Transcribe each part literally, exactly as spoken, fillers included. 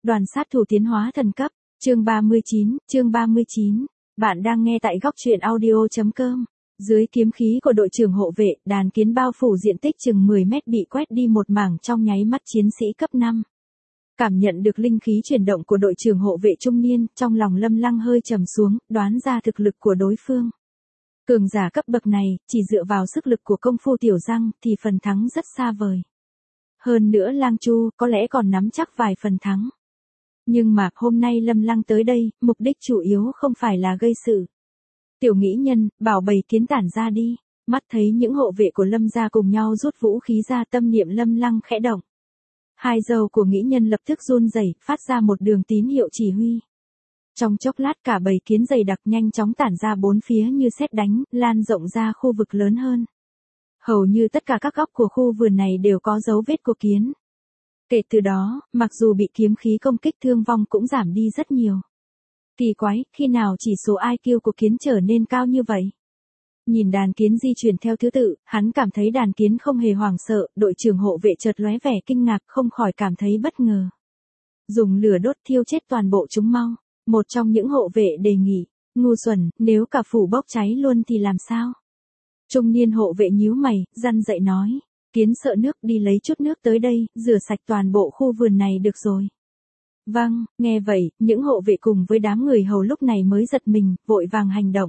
Đoàn sát thủ tiến hóa thần cấp, chương ba mươi chín, chương ba mươi chín. Bạn đang nghe tại góc truyện audio chấm com. Dưới kiếm khí của đội trưởng hộ vệ, đàn kiến bao phủ diện tích chừng mười mét bị quét đi một mảng trong nháy mắt chiến sĩ cấp năm. Cảm nhận được linh khí chuyển động của đội trưởng hộ vệ trung niên, trong lòng Lâm Lăng hơi trầm xuống, đoán ra thực lực của đối phương. Cường giả cấp bậc này, chỉ dựa vào sức lực của công phu tiểu răng thì phần thắng rất xa vời. Hơn nữa Lang Chu có lẽ còn nắm chắc vài phần thắng. Nhưng mà hôm nay Lâm Lăng tới đây, mục đích chủ yếu không phải là gây sự. Tiểu nghĩ nhân, bảo bầy kiến tản ra đi. Mắt thấy những hộ vệ của Lâm gia cùng nhau rút vũ khí ra, tâm niệm Lâm Lăng khẽ động. Hai dâu của nghĩ nhân lập tức run rẩy, phát ra một đường tín hiệu chỉ huy. Trong chốc lát cả bầy kiến dày đặc nhanh chóng tản ra bốn phía như sét đánh, lan rộng ra khu vực lớn hơn. Hầu như tất cả các góc của khu vườn này đều có dấu vết của kiến. Kể từ đó, mặc dù bị kiếm khí công kích thương vong cũng giảm đi rất nhiều. Kỳ quái, khi nào chỉ số i kiu của kiến trở nên cao như vậy? Nhìn đàn kiến di chuyển theo thứ tự, hắn cảm thấy đàn kiến không hề hoảng sợ, đội trưởng hộ vệ chợt lóe vẻ kinh ngạc, không khỏi cảm thấy bất ngờ. Dùng lửa đốt thiêu chết toàn bộ chúng mau. Một trong những hộ vệ đề nghị, ngu xuẩn, nếu cả phủ bốc cháy luôn thì làm sao? Trung niên hộ vệ nhíu mày, răn dạy nói, kiến sợ nước, đi lấy chút nước tới đây, rửa sạch toàn bộ khu vườn này được rồi. Vâng, nghe vậy, những hộ vệ cùng với đám người hầu lúc này mới giật mình, vội vàng hành động.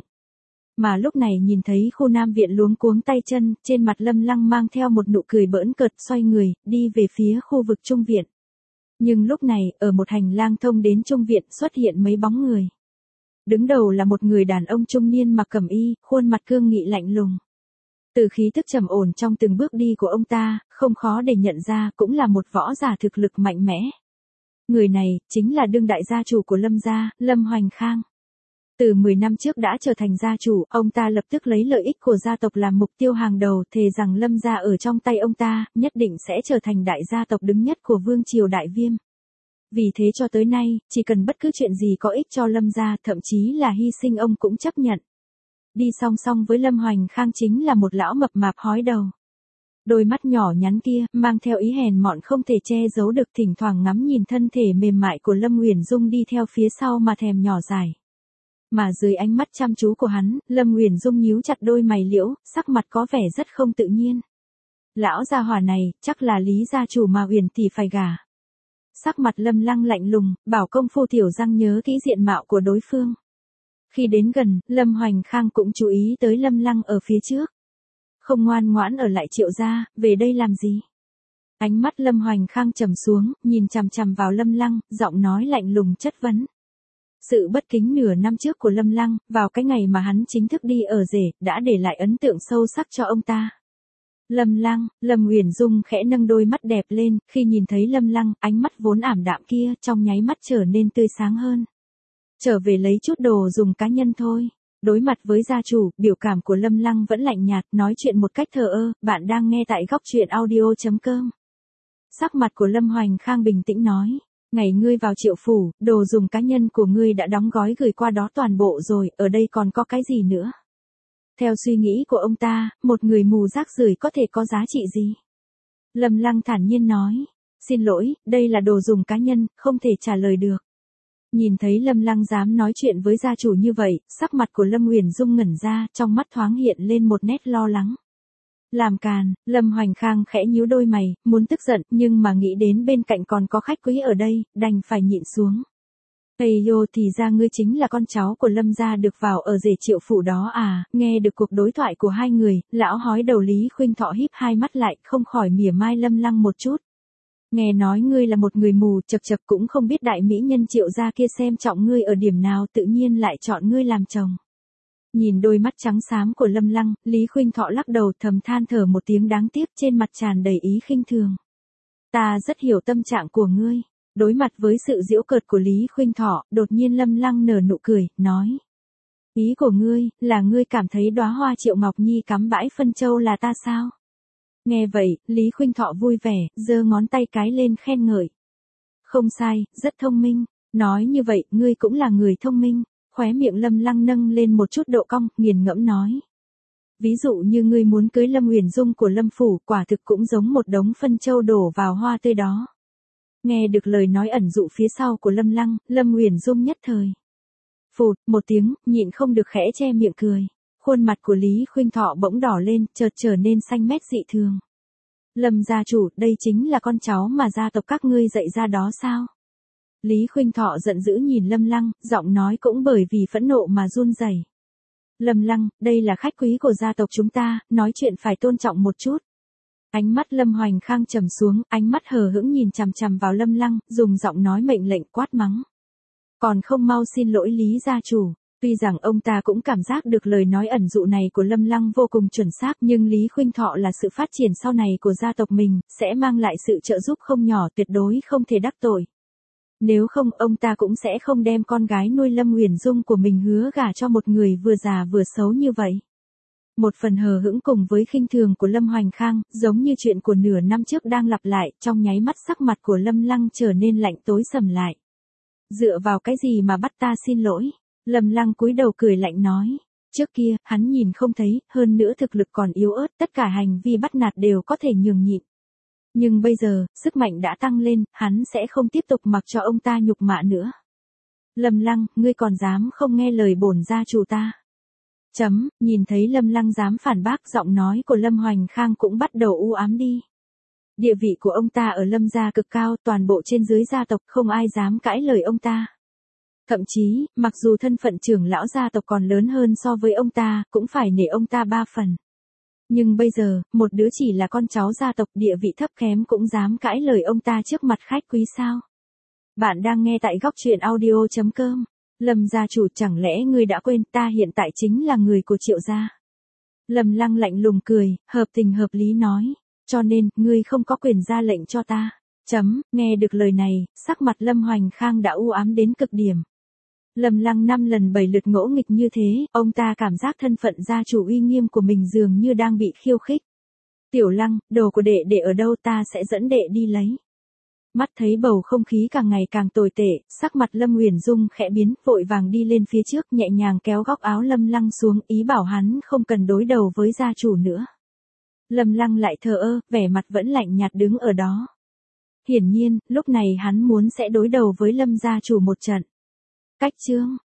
Mà lúc này nhìn thấy khu nam viện luống cuống tay chân, trên mặt Lâm Lăng mang theo một nụ cười bỡn cợt, xoay người, đi về phía khu vực trung viện. Nhưng lúc này, ở một hành lang thông đến trung viện xuất hiện mấy bóng người. Đứng đầu là một người đàn ông trung niên mặc cẩm y, khuôn mặt cương nghị lạnh lùng. Từ khí tức trầm ổn trong từng bước đi của ông ta, không khó để nhận ra cũng là một võ giả thực lực mạnh mẽ. Người này, chính là đương đại gia chủ của Lâm gia, Lâm Hoành Khang. Từ mười năm trước đã trở thành gia chủ, ông ta lập tức lấy lợi ích của gia tộc làm mục tiêu hàng đầu, thề rằng Lâm gia ở trong tay ông ta, nhất định sẽ trở thành đại gia tộc đứng nhất của vương triều Đại Viêm. Vì thế cho tới nay, chỉ cần bất cứ chuyện gì có ích cho Lâm gia, thậm chí là hy sinh ông cũng chấp nhận. Đi song song với Lâm Hoành Khang chính là một lão mập mạp hói đầu. Đôi mắt nhỏ nhắn kia, mang theo ý hèn mọn không thể che giấu được, thỉnh thoảng ngắm nhìn thân thể mềm mại của Lâm Uyển Dung đi theo phía sau mà thèm nhỏ dãi. Mà dưới ánh mắt chăm chú của hắn, Lâm Uyển Dung nhíu chặt đôi mày liễu, sắc mặt có vẻ rất không tự nhiên. Lão gia hỏa này, chắc là Lý gia chủ mà Uyển tỷ phải gả. Sắc mặt Lâm Lăng lạnh lùng, bảo công phu tiểu răng nhớ kỹ diện mạo của đối phương. Khi đến gần, Lâm Hoành Khang cũng chú ý tới Lâm Lăng ở phía trước. Không ngoan ngoãn ở lại Triệu gia, về đây làm gì? Ánh mắt Lâm Hoành Khang trầm xuống, nhìn chằm chằm vào Lâm Lăng, giọng nói lạnh lùng chất vấn. Sự bất kính nửa năm trước của Lâm Lăng, vào cái ngày mà hắn chính thức đi ở rể, đã để lại ấn tượng sâu sắc cho ông ta. Lâm Lăng, Lâm Uyển Dung khẽ nâng đôi mắt đẹp lên, khi nhìn thấy Lâm Lăng, ánh mắt vốn ảm đạm kia, trong nháy mắt trở nên tươi sáng hơn. Trở về lấy chút đồ dùng cá nhân thôi. Đối mặt với gia chủ, biểu cảm của Lâm Lăng vẫn lạnh nhạt, nói chuyện một cách thờ ơ, bạn đang nghe tại góc truyện audio chấm com. Sắc mặt của Lâm Hoành Khang bình tĩnh nói, ngày ngươi vào Triệu phủ, đồ dùng cá nhân của ngươi đã đóng gói gửi qua đó toàn bộ rồi, ở đây còn có cái gì nữa? Theo suy nghĩ của ông ta, một người mù rác rưởi có thể có giá trị gì? Lâm Lăng thản nhiên nói, xin lỗi, đây là đồ dùng cá nhân, không thể trả lời được. Nhìn thấy Lâm Lăng dám nói chuyện với gia chủ như vậy, sắc mặt của Lâm Uyển Dung ngẩn ra, trong mắt thoáng hiện lên một nét lo lắng. Làm càn, Lâm Hoành Khang khẽ nhíu đôi mày, muốn tức giận, nhưng mà nghĩ đến bên cạnh còn có khách quý ở đây, đành phải nhịn xuống. Ây yo, thì ra ngươi chính là con cháu của Lâm gia được vào ở rể Triệu phủ đó à? Nghe được cuộc đối thoại của hai người, lão hói đầu Lý Khuynh Thọ híp hai mắt lại, không khỏi mỉa mai Lâm Lăng một chút. Nghe nói ngươi là một người mù, chậc chậc, cũng không biết đại mỹ nhân Triệu gia kia xem trọng ngươi ở điểm nào, tự nhiên lại chọn ngươi làm chồng. Nhìn đôi mắt trắng xám của Lâm Lăng, Lý Khuynh Thọ lắc đầu thầm than thở một tiếng đáng tiếc, trên mặt tràn đầy ý khinh thường. Ta rất hiểu tâm trạng của ngươi. Đối mặt với sự giễu cợt của Lý Khuynh Thọ, đột nhiên Lâm Lăng nở nụ cười, nói. Ý của ngươi, là ngươi cảm thấy đóa hoa Triệu Ngọc Nhi cắm bãi phân châu là ta sao? Nghe vậy, Lý Khuynh Thọ vui vẻ, giơ ngón tay cái lên khen ngợi. Không sai, rất thông minh. Nói như vậy, ngươi cũng là người thông minh. Khóe miệng Lâm Lăng nâng lên một chút độ cong, nghiền ngẫm nói. Ví dụ như ngươi muốn cưới Lâm Uyển Dung của Lâm phủ, quả thực cũng giống một đống phân châu đổ vào hoa tươi đó. Nghe được lời nói ẩn dụ phía sau của Lâm Lăng, Lâm Uyển Dung nhất thời phụt một tiếng, nhịn không được khẽ che miệng cười. Khuôn mặt của Lý Khuynh Thọ bỗng đỏ lên, chợt trở nên xanh mét dị thường. Lâm gia chủ, đây chính là con cháu mà gia tộc các ngươi dạy ra đó sao? Lý Khuynh Thọ giận dữ nhìn Lâm Lăng, giọng nói cũng bởi vì phẫn nộ mà run rẩy. Lâm Lăng, đây là khách quý của gia tộc chúng ta, nói chuyện phải tôn trọng một chút. Ánh mắt Lâm Hoành Khang trầm xuống, ánh mắt hờ hững nhìn chằm chằm vào Lâm Lăng, dùng giọng nói mệnh lệnh quát mắng. Còn không mau xin lỗi Lý gia chủ. Tuy rằng ông ta cũng cảm giác được lời nói ẩn dụ này của Lâm Lăng vô cùng chuẩn xác, nhưng Lý Khuynh Thọ là sự phát triển sau này của gia tộc mình, sẽ mang lại sự trợ giúp không nhỏ, tuyệt đối không thể đắc tội. Nếu không, ông ta cũng sẽ không đem con gái nuôi Lâm Uyển Dung của mình hứa gả cho một người vừa già vừa xấu như vậy. Một phần hờ hững cùng với khinh thường của Lâm Hoành Khang, giống như chuyện của nửa năm trước đang lặp lại, trong nháy mắt sắc mặt của Lâm Lăng trở nên lạnh tối sầm lại. Dựa vào cái gì mà bắt ta xin lỗi? Lâm Lăng cúi đầu cười lạnh nói. Trước kia, hắn nhìn không thấy, hơn nữa thực lực còn yếu ớt, tất cả hành vi bắt nạt đều có thể nhường nhịn. Nhưng bây giờ, sức mạnh đã tăng lên, hắn sẽ không tiếp tục mặc cho ông ta nhục mạ nữa. Lâm Lăng, ngươi còn dám không nghe lời bổn gia chủ ta? Chấm, nhìn thấy Lâm Lăng dám phản bác, giọng nói của Lâm Hoành Khang cũng bắt đầu u ám đi. Địa vị của ông ta ở Lâm gia cực cao, toàn bộ trên dưới gia tộc không ai dám cãi lời ông ta. Thậm chí, mặc dù thân phận trưởng lão gia tộc còn lớn hơn so với ông ta, cũng phải nể ông ta ba phần. Nhưng bây giờ, một đứa chỉ là con cháu gia tộc địa vị thấp kém cũng dám cãi lời ông ta trước mặt khách quý sao? Bạn đang nghe tại góc truyện audio chấm com. Lâm gia chủ, chẳng lẽ ngươi đã quên ta hiện tại chính là người của Triệu gia? Lâm Lăng lạnh lùng cười, hợp tình hợp lý nói. Cho nên, ngươi không có quyền ra lệnh cho ta. Chấm, nghe được lời này, sắc mặt Lâm Hoành Khang đã u ám đến cực điểm. Lâm Lăng năm lần bảy lượt ngỗ nghịch như thế, ông ta cảm giác thân phận gia chủ uy nghiêm của mình dường như đang bị khiêu khích. Tiểu Lăng, đồ của đệ đệ ở đâu, ta sẽ dẫn đệ đi lấy. Mắt thấy bầu không khí càng ngày càng tồi tệ, sắc mặt Lâm Uyển Dung khẽ biến, vội vàng đi lên phía trước, nhẹ nhàng kéo góc áo Lâm Lăng xuống, ý bảo hắn không cần đối đầu với gia chủ nữa. Lâm Lăng lại thờ ơ, vẻ mặt vẫn lạnh nhạt đứng ở đó. Hiển nhiên, lúc này hắn muốn sẽ đối đầu với Lâm gia chủ một trận. Cách chương